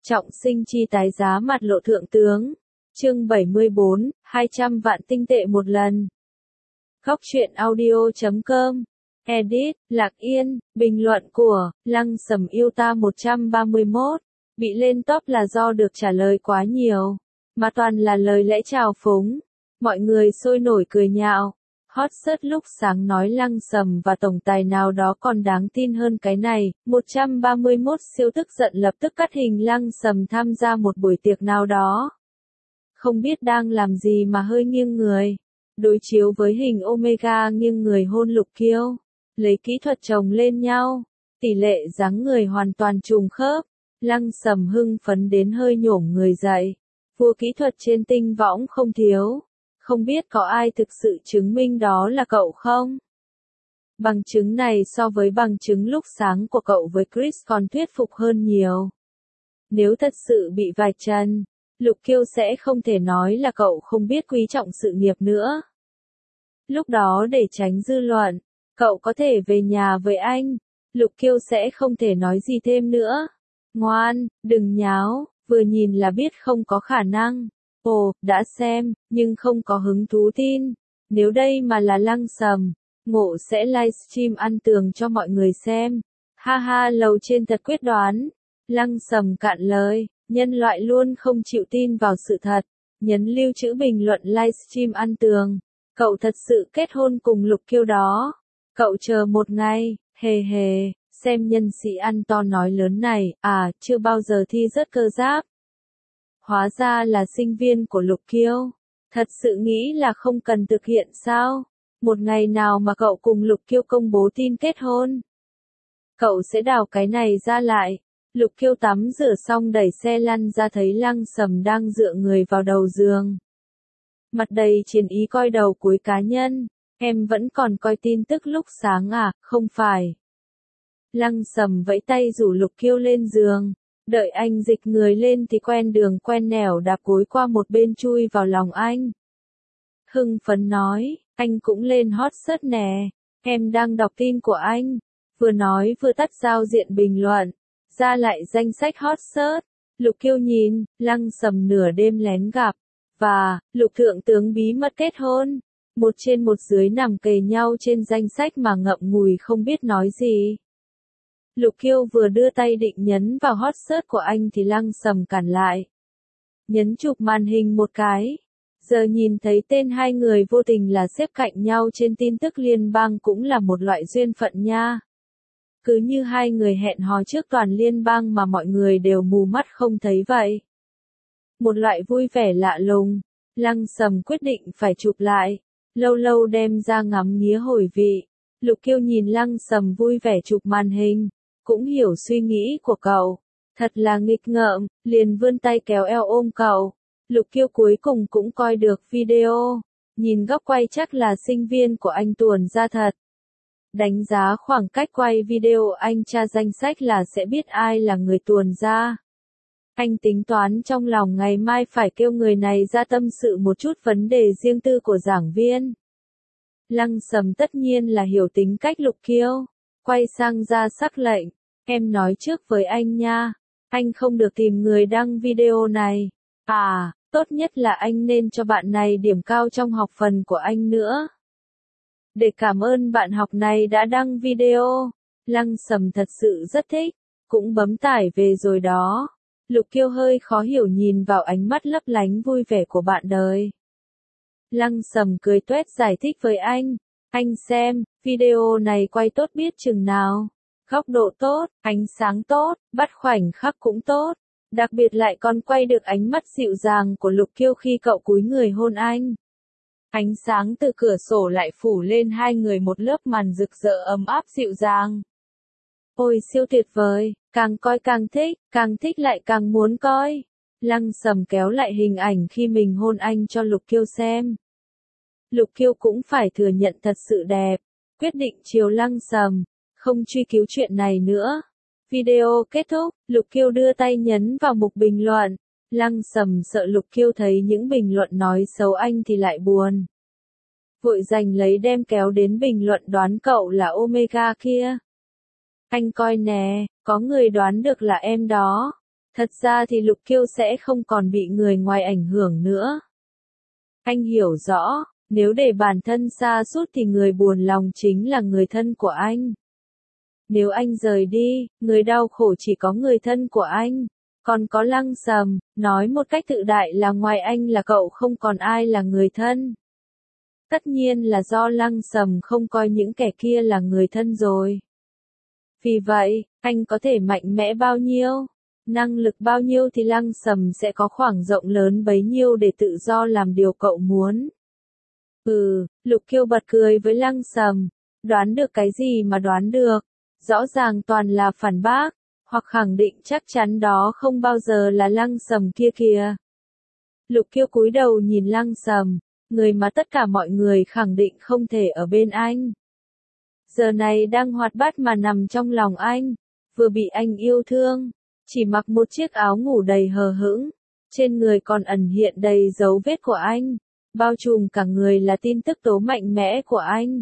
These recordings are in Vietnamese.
Trọng sinh chi tái giá mặt lộ thượng tướng. Chương 74, 200 vạn tinh tệ một lần. Góc truyện audio.com. Edit, Lạc Yên, bình luận của Lăng Sầm yêu ta 131. Bị lên top là do được trả lời quá nhiều, mà toàn là lời lẽ trào phúng. Mọi người sôi nổi cười nhạo. Hot search lúc sáng nói Lăng Sầm và tổng tài nào đó còn đáng tin hơn cái này. 131 siêu tức giận lập tức cắt hình Lăng Sầm tham gia một buổi tiệc nào đó. Không biết đang làm gì mà hơi nghiêng người. Đối chiếu với hình Omega nghiêng người hôn Lục Kiêu. Lấy kỹ thuật chồng lên nhau. Tỷ lệ dáng người hoàn toàn trùng khớp. Lăng Sầm hưng phấn đến hơi nhổm người dậy. Vua kỹ thuật trên tinh võng không thiếu. Không biết có ai thực sự chứng minh đó là cậu không? Bằng chứng này so với bằng chứng lúc sáng của cậu với Chris còn thuyết phục hơn nhiều. Nếu thật sự bị vạch trần, Lục Kiêu sẽ không thể nói là cậu không biết quý trọng sự nghiệp nữa. Lúc đó để tránh dư luận, cậu có thể về nhà với anh. Lục Kiêu sẽ không thể nói gì thêm nữa. Ngoan, đừng nháo, vừa nhìn là biết không có khả năng. Ồ, đã xem, nhưng không có hứng thú tin. Nếu đây mà là Lăng Sầm, ngộ sẽ livestream ăn tường cho mọi người xem. Ha ha, lầu trên thật quyết đoán. Lăng Sầm cạn lời, nhân loại luôn không chịu tin vào sự thật. Nhấn lưu trữ bình luận livestream ăn tường. Cậu thật sự kết hôn cùng Lục Kiêu đó. Cậu chờ một ngày, hề hề, xem nhân sĩ ăn to nói lớn này, chưa bao giờ thi rớt cơ giáp. Hóa ra là sinh viên của Lục Kiêu. Thật sự nghĩ là không cần thực hiện sao? Một ngày nào mà cậu cùng Lục Kiêu công bố tin kết hôn, cậu sẽ đào cái này ra lại. Lục Kiêu tắm rửa xong đẩy xe lăn ra thấy Lăng Sầm đang dựa người vào đầu giường. Mặt đầy chiến ý coi đầu cuối cá nhân. Em vẫn còn coi tin tức lúc sáng à, không phải. Lăng Sầm vẫy tay rủ Lục Kiêu lên giường. Đợi anh dịch người lên thì quen đường quen nẻo đạp gối qua một bên chui vào lòng anh. Hưng phấn nói, anh cũng lên hot search nè. Em đang đọc tin của anh. Vừa nói vừa tắt giao diện bình luận. Ra lại danh sách hot search. Lục Kiêu nhìn, Lăng Sầm nửa đêm lén gặp. Và, Lục thượng tướng bí mật kết hôn. Một trên một dưới nằm kề nhau trên danh sách mà ngậm ngùi không biết nói gì. Lục Kiêu vừa đưa tay định nhấn vào hot search của anh thì Lăng Sầm cản lại. Nhấn chụp màn hình một cái. Giờ nhìn thấy tên hai người vô tình là xếp cạnh nhau trên tin tức liên bang cũng là một loại duyên phận nha. Cứ như hai người hẹn hò trước toàn liên bang mà mọi người đều mù mắt không thấy vậy. Một loại vui vẻ lạ lùng. Lăng Sầm quyết định phải chụp lại. Lâu lâu đem ra ngắm nghía hồi vị. Lục Kiêu nhìn Lăng Sầm vui vẻ chụp màn hình. Cũng hiểu suy nghĩ của cậu. Thật là nghịch ngợm, liền vươn tay kéo eo ôm cậu. Lục Kiêu cuối cùng cũng coi được video. Nhìn góc quay chắc là sinh viên của anh tuồn ra thật. Đánh giá khoảng cách quay video anh tra danh sách là sẽ biết ai là người tuồn ra. Anh tính toán trong lòng ngày mai phải kêu người này ra tâm sự một chút vấn đề riêng tư của giảng viên. Lăng Sầm tất nhiên là hiểu tính cách Lục Kiêu. Quay sang ra sắc lệnh. Em nói trước với anh nha. Anh không được tìm người đăng video này. Tốt nhất là anh nên cho bạn này điểm cao trong học phần của anh nữa. Để cảm ơn bạn học này đã đăng video. Lăng Sầm thật sự rất thích. Cũng bấm tải về rồi đó. Lục Kiêu hơi khó hiểu nhìn vào ánh mắt lấp lánh vui vẻ của bạn đời. Lăng Sầm cười tuét giải thích với anh. Anh xem, video này quay tốt biết chừng nào. Góc độ tốt, ánh sáng tốt, bắt khoảnh khắc cũng tốt. Đặc biệt lại còn quay được ánh mắt dịu dàng của Lục Kiêu khi cậu cúi người hôn anh. Ánh sáng từ cửa sổ lại phủ lên hai người một lớp màn rực rỡ ấm áp dịu dàng. Ôi siêu tuyệt vời, càng coi càng thích lại càng muốn coi. Lăng Sầm kéo lại hình ảnh khi mình hôn anh cho Lục Kiêu xem. Lục Kiêu cũng phải thừa nhận thật sự đẹp. Quyết định chiều Lăng Sầm, không truy cứu chuyện này nữa. Video kết thúc, Lục Kiêu đưa tay nhấn vào mục bình luận. Lăng Sầm sợ Lục Kiêu thấy những bình luận nói xấu anh thì lại buồn. Vội giành lấy đem kéo đến bình luận đoán cậu là Omega kia. Anh coi nè, có người đoán được là em đó. Thật ra thì Lục Kiêu sẽ không còn bị người ngoài ảnh hưởng nữa. Anh hiểu rõ, nếu để bản thân sa sút thì người buồn lòng chính là người thân của anh. Nếu anh rời đi, người đau khổ chỉ có người thân của anh. Còn có Lăng Sầm, nói một cách tự đại là ngoài anh là cậu không còn ai là người thân. Tất nhiên là do Lăng Sầm không coi những kẻ kia là người thân rồi. Vì vậy, anh có thể mạnh mẽ bao nhiêu, năng lực bao nhiêu thì Lăng Sầm sẽ có khoảng rộng lớn bấy nhiêu để tự do làm điều cậu muốn. Lục Kiêu bật cười với Lăng Sầm, đoán được cái gì mà đoán được, rõ ràng toàn là phản bác, hoặc khẳng định chắc chắn đó không bao giờ là Lăng Sầm kia kìa. Lục Kiêu cúi đầu nhìn Lăng Sầm, người mà tất cả mọi người khẳng định không thể ở bên anh. Giờ này đang hoạt bát mà nằm trong lòng anh, vừa bị anh yêu thương, chỉ mặc một chiếc áo ngủ đầy hờ hững, trên người còn ẩn hiện đầy dấu vết của anh, bao trùm cả người là tin tức tố mạnh mẽ của anh.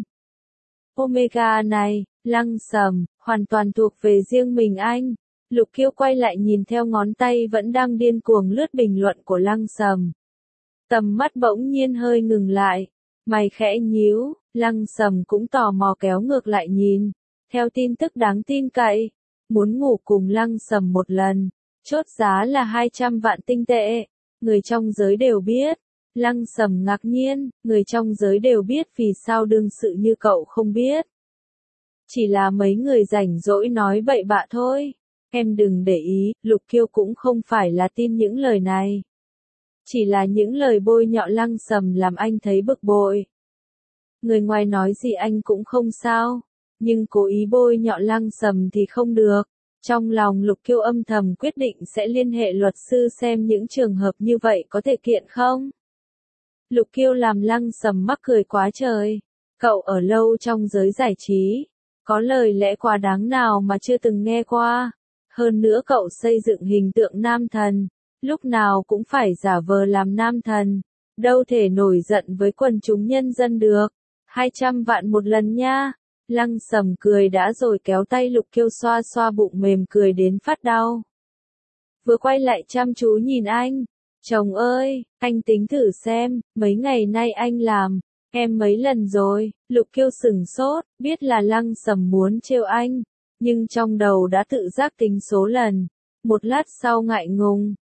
Omega này, Lăng Sầm, hoàn toàn thuộc về riêng mình anh. Lục Kiêu quay lại nhìn theo ngón tay vẫn đang điên cuồng lướt bình luận của Lăng Sầm. Tầm mắt bỗng nhiên hơi ngừng lại, mày khẽ nhíu, Lăng Sầm cũng tò mò kéo ngược lại nhìn. Theo tin tức đáng tin cậy, muốn ngủ cùng Lăng Sầm một lần, chốt giá là 200 vạn tinh tệ. Người trong giới đều biết. Lăng Sầm ngạc nhiên, người trong giới đều biết vì sao đương sự như cậu không biết. Chỉ là mấy người rảnh rỗi nói bậy bạ thôi. Em đừng để ý, Lục Kiêu cũng không phải là tin những lời này. Chỉ là những lời bôi nhọ Lăng Sầm làm anh thấy bực bội. Người ngoài nói gì anh cũng không sao, nhưng cố ý bôi nhọ Lăng Sầm thì không được. Trong lòng Lục Kiêu âm thầm quyết định sẽ liên hệ luật sư xem những trường hợp như vậy có thể kiện không. Lục Kiêu làm Lăng Sầm mắc cười quá trời. Cậu ở lâu trong giới giải trí, có lời lẽ quá đáng nào mà chưa từng nghe qua. Hơn nữa cậu xây dựng hình tượng nam thần, lúc nào cũng phải giả vờ làm nam thần, đâu thể nổi giận với quần chúng nhân dân được. 200 vạn một lần nha. Lăng Sầm cười đã rồi kéo tay Lục Kiêu xoa xoa bụng mềm cười đến phát đau. Vừa quay lại chăm chú nhìn anh. Chồng ơi, anh tính thử xem, mấy ngày nay anh làm, em mấy lần rồi. Lục Kiêu sửng sốt, biết là Lăng Sầm muốn trêu anh, nhưng trong đầu đã tự giác tính số lần. Một lát sau ngại ngùng,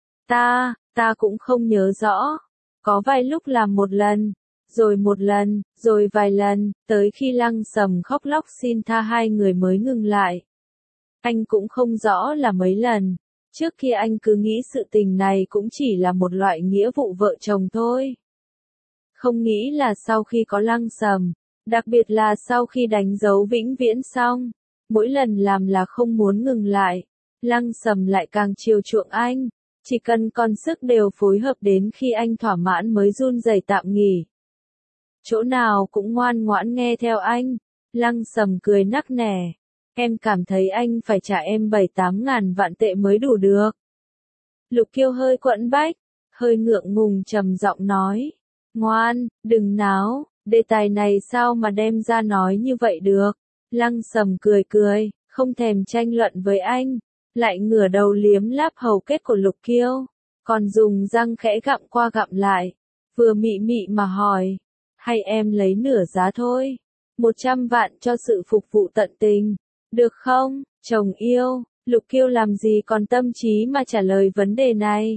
ta cũng không nhớ rõ. Có vài lúc làm một lần, rồi vài lần, tới khi Lăng Sầm khóc lóc xin tha hai người mới ngừng lại. Anh cũng không rõ là mấy lần. Trước kia anh cứ nghĩ sự tình này cũng chỉ là một loại nghĩa vụ vợ chồng thôi. Không nghĩ là sau khi có Lăng Sầm, đặc biệt là sau khi đánh dấu vĩnh viễn xong, mỗi lần làm là không muốn ngừng lại. Lăng Sầm lại càng chiều chuộng anh, chỉ cần còn sức đều phối hợp đến khi anh thỏa mãn mới run rẩy tạm nghỉ. Chỗ nào cũng ngoan ngoãn nghe theo anh. Lăng Sầm cười nắc nẻ. Em cảm thấy anh phải trả em 7-8 ngàn vạn tệ mới đủ được. Lục Kiêu hơi quẫn bách, hơi ngượng ngùng trầm giọng nói. Ngoan, đừng náo, đề tài này sao mà đem ra nói như vậy được. Lăng Sầm cười, không thèm tranh luận với anh, lại ngửa đầu liếm láp hầu kết của Lục Kiêu, còn dùng răng khẽ gặm qua gặm lại, vừa mị mị mà hỏi. Hay em lấy nửa giá thôi, 100 vạn cho sự phục vụ tận tình. Được không, chồng yêu? Lục Kiêu làm gì còn tâm trí mà trả lời vấn đề này.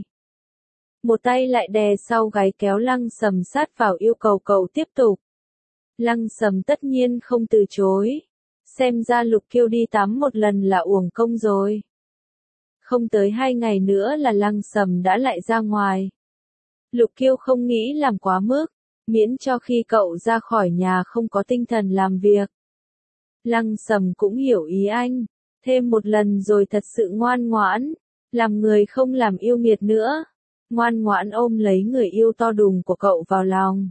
Một tay lại đè sau gáy kéo Lăng Sầm sát vào yêu cầu cậu tiếp tục. Lăng Sầm tất nhiên không từ chối. Xem ra Lục Kiêu đi tắm một lần là uổng công rồi. Không tới 2 ngày nữa là Lăng Sầm đã lại ra ngoài. Lục Kiêu không nghĩ làm quá mức, miễn cho khi cậu ra khỏi nhà không có tinh thần làm việc. Lăng Sầm cũng hiểu ý anh, thêm một lần rồi thật sự ngoan ngoãn, làm người không làm yêu nghiệt nữa, ngoan ngoãn ôm lấy người yêu to đùng của cậu vào lòng.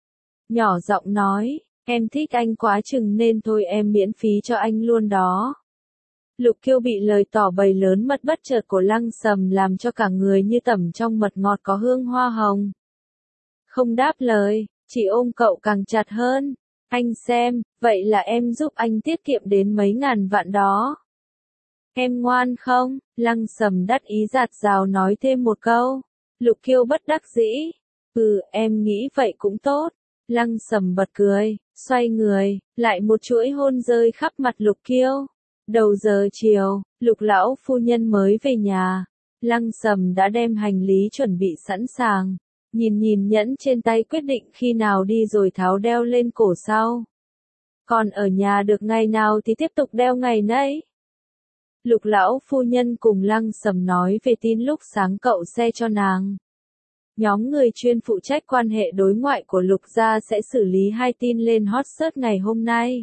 Nhỏ giọng nói, em thích anh quá chừng nên thôi em miễn phí cho anh luôn đó. Lục Kiêu bị lời tỏ bày lớn mật bất chợt của Lăng Sầm làm cho cả người như tẩm trong mật ngọt có hương hoa hồng. Không đáp lời, chỉ ôm cậu càng chặt hơn. Anh xem, vậy là em giúp anh tiết kiệm đến mấy ngàn vạn đó. Em ngoan không? Lăng Sầm đắc ý giạt rào nói thêm một câu. Lục Kiêu bất đắc dĩ. Em nghĩ vậy cũng tốt. Lăng Sầm bật cười, xoay người, lại một chuỗi hôn rơi khắp mặt Lục Kiêu. Đầu giờ chiều, Lục lão phu nhân mới về nhà. Lăng Sầm đã đem hành lý chuẩn bị sẵn sàng. Nhìn nhẫn trên tay quyết định khi nào đi rồi tháo đeo lên cổ sau. Còn ở nhà được ngày nào thì tiếp tục đeo ngày nấy. Lục lão phu nhân cùng Lăng Sầm nói về tin lúc sáng cậu xe cho nàng. Nhóm người chuyên phụ trách quan hệ đối ngoại của Lục gia sẽ xử lý 2 tin lên hot search ngày hôm nay.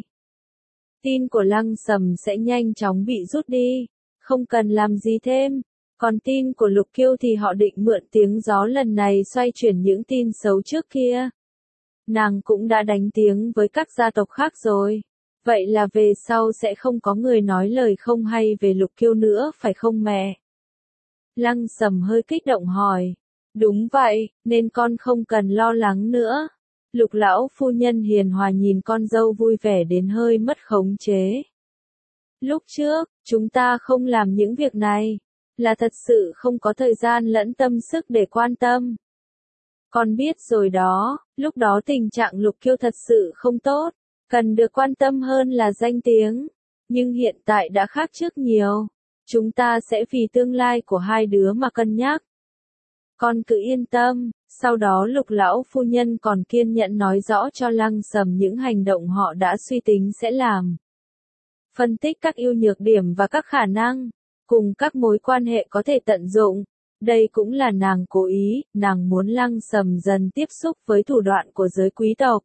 Tin của Lăng Sầm sẽ nhanh chóng bị rút đi, không cần làm gì thêm. Còn tin của Lục Kiêu thì họ định mượn tiếng gió lần này xoay chuyển những tin xấu trước kia. Nàng cũng đã đánh tiếng với các gia tộc khác rồi. Vậy là về sau sẽ không có người nói lời không hay về Lục Kiêu nữa phải không mẹ? Lăng Sầm hơi kích động hỏi. Đúng vậy, nên con không cần lo lắng nữa. Lục lão phu nhân hiền hòa nhìn con dâu vui vẻ đến hơi mất khống chế. Lúc trước, chúng ta không làm những việc này, là thật sự không có thời gian lẫn tâm sức để quan tâm. Con biết rồi đó, lúc đó tình trạng Lục Kiêu thật sự không tốt, cần được quan tâm hơn là danh tiếng. Nhưng hiện tại đã khác trước nhiều. Chúng ta sẽ vì tương lai của 2 đứa mà cân nhắc. Con cứ yên tâm. Sau đó Lục lão phu nhân còn kiên nhẫn nói rõ cho Lăng Sầm những hành động họ đã suy tính sẽ làm. Phân tích các ưu nhược điểm và các khả năng, cùng các mối quan hệ có thể tận dụng. Đây cũng là nàng cố ý, nàng muốn Lăng Sầm dần tiếp xúc với thủ đoạn của giới quý tộc.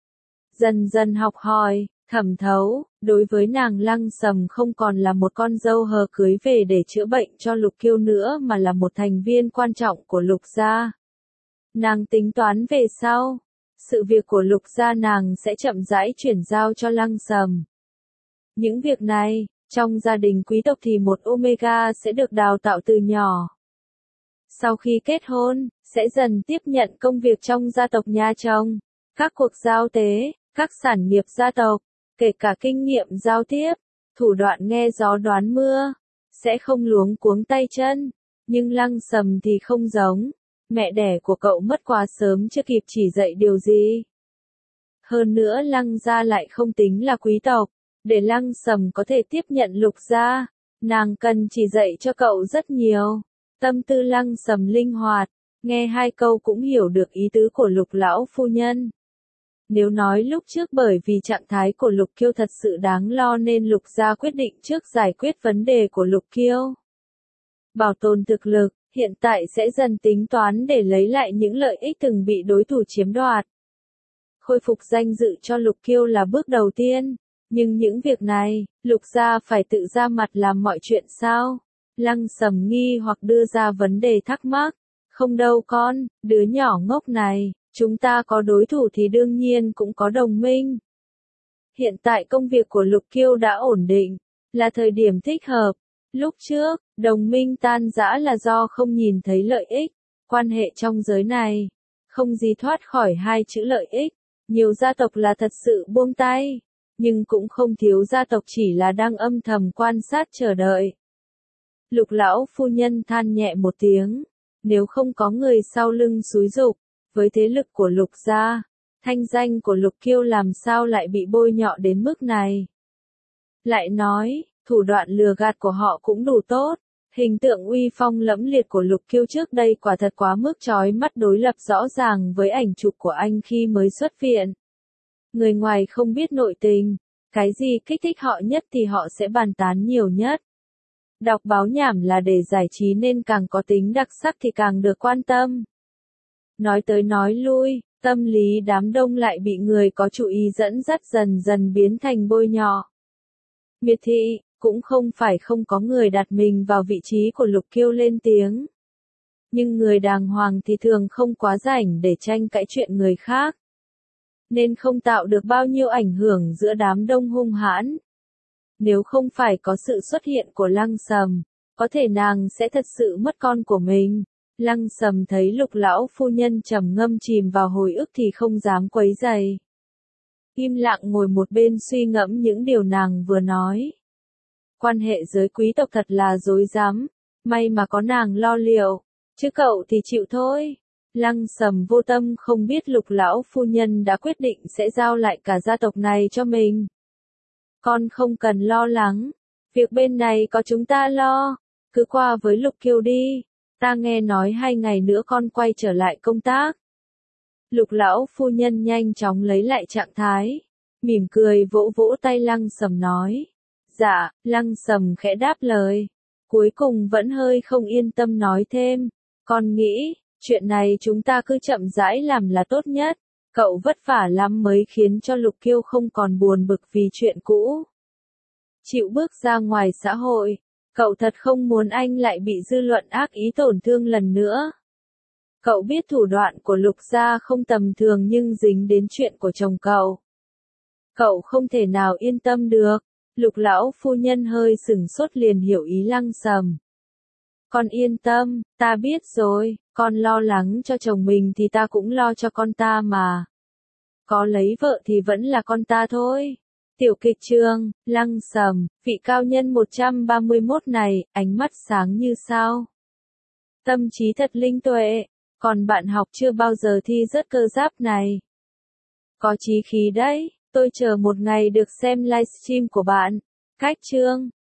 Dần dần học hỏi, thẩm thấu, đối với nàng Lăng Sầm không còn là một con dâu hờ cưới về để chữa bệnh cho Lục Kiêu nữa mà là một thành viên quan trọng của Lục gia. Nàng tính toán về sau, sự việc của Lục gia nàng sẽ chậm rãi chuyển giao cho Lăng Sầm. Những việc này, trong gia đình quý tộc thì một Omega sẽ được đào tạo từ nhỏ. Sau khi kết hôn, sẽ dần tiếp nhận công việc trong gia tộc nhà chồng, các cuộc giao tế, các sản nghiệp gia tộc, kể cả kinh nghiệm giao tiếp, thủ đoạn nghe gió đoán mưa, sẽ không luống cuống tay chân. Nhưng Lăng Sầm thì không giống, mẹ đẻ của cậu mất quá sớm chưa kịp chỉ dạy điều gì. Hơn nữa Lăng gia lại không tính là quý tộc, để Lăng Sầm có thể tiếp nhận Lục gia, nàng cần chỉ dạy cho cậu rất nhiều. Tâm tư Lăng Sầm linh hoạt, nghe 2 câu cũng hiểu được ý tứ của Lục lão phu nhân. Nếu nói lúc trước bởi vì trạng thái của Lục Kiêu thật sự đáng lo nên Lục gia quyết định trước giải quyết vấn đề của Lục Kiêu. Bảo tồn thực lực, hiện tại sẽ dần tính toán để lấy lại những lợi ích từng bị đối thủ chiếm đoạt. Khôi phục danh dự cho Lục Kiêu là bước đầu tiên, nhưng những việc này, Lục gia phải tự ra mặt làm mọi chuyện sao? Lăng Sầm nghi hoặc đưa ra vấn đề thắc mắc. Không đâu con, đứa nhỏ ngốc này, chúng ta có đối thủ thì đương nhiên cũng có đồng minh. Hiện tại công việc của Lục Kiêu đã ổn định, là thời điểm thích hợp. Lúc trước, đồng minh tan rã là do không nhìn thấy lợi ích. Quan hệ trong giới này, không gì thoát khỏi 2 chữ lợi ích. Nhiều gia tộc là thật sự buông tay, nhưng cũng không thiếu gia tộc chỉ là đang âm thầm quan sát chờ đợi. Lục lão phu nhân than nhẹ một tiếng, nếu không có người sau lưng xúi giục, với thế lực của Lục gia, thanh danh của Lục Kiêu làm sao lại bị bôi nhọ đến mức này. Lại nói, thủ đoạn lừa gạt của họ cũng đủ tốt, hình tượng uy phong lẫm liệt của Lục Kiêu trước đây quả thật quá mức chói mắt đối lập rõ ràng với ảnh chụp của anh khi mới xuất viện. Người ngoài không biết nội tình, cái gì kích thích họ nhất thì họ sẽ bàn tán nhiều nhất. Đọc báo nhảm là để giải trí nên càng có tính đặc sắc thì càng được quan tâm. Nói tới nói lui, tâm lý đám đông lại bị người có chủ ý dẫn dắt dần dần biến thành bôi nhọ. Miệt thị, cũng không phải không có người đặt mình vào vị trí của Lục Kiêu lên tiếng. Nhưng người đàng hoàng thì thường không quá rảnh để tranh cãi chuyện người khác. Nên không tạo được bao nhiêu ảnh hưởng giữa đám đông hung hãn. Nếu không phải có sự xuất hiện của Lăng Sầm, có thể nàng sẽ thật sự mất con của mình. Lăng Sầm thấy Lục lão phu nhân trầm ngâm chìm vào hồi ức thì không dám quấy rầy. Im lặng ngồi một bên suy ngẫm những điều nàng vừa nói. Quan hệ giới quý tộc thật là rối rắm, may mà có nàng lo liệu, chứ cậu thì chịu thôi. Lăng Sầm vô tâm không biết Lục lão phu nhân đã quyết định sẽ giao lại cả gia tộc này cho mình. Con không cần lo lắng, việc bên này có chúng ta lo, cứ qua với Lục Kiều đi, ta nghe nói 2 ngày nữa con quay trở lại công tác. Lục lão phu nhân nhanh chóng lấy lại trạng thái, mỉm cười vỗ vỗ tay Lăng Sầm nói. Dạ, Lăng Sầm khẽ đáp lời, cuối cùng vẫn hơi không yên tâm nói thêm, con nghĩ, chuyện này chúng ta cứ chậm rãi làm là tốt nhất, cậu vất vả lắm mới khiến cho Lục Kiêu không còn buồn bực vì chuyện cũ. Chịu bước ra ngoài xã hội, cậu thật không muốn anh lại bị dư luận ác ý tổn thương lần nữa. Cậu biết thủ đoạn của Lục gia không tầm thường nhưng dính đến chuyện của chồng cậu. Cậu không thể nào yên tâm được. Lục lão phu nhân hơi sửng sốt liền hiểu ý Lăng Sầm. Con yên tâm, ta biết rồi, con lo lắng cho chồng mình thì ta cũng lo cho con ta mà. Có lấy vợ thì vẫn là con ta thôi. Tiểu kịch trường, Lăng Sầm, vị cao nhân 131 này, ánh mắt sáng như sao. Tâm trí thật linh tuệ, còn bạn học chưa bao giờ thi rớt cơ giáp này. Có chí khí đấy, tôi chờ một ngày được xem livestream của bạn. Cách chương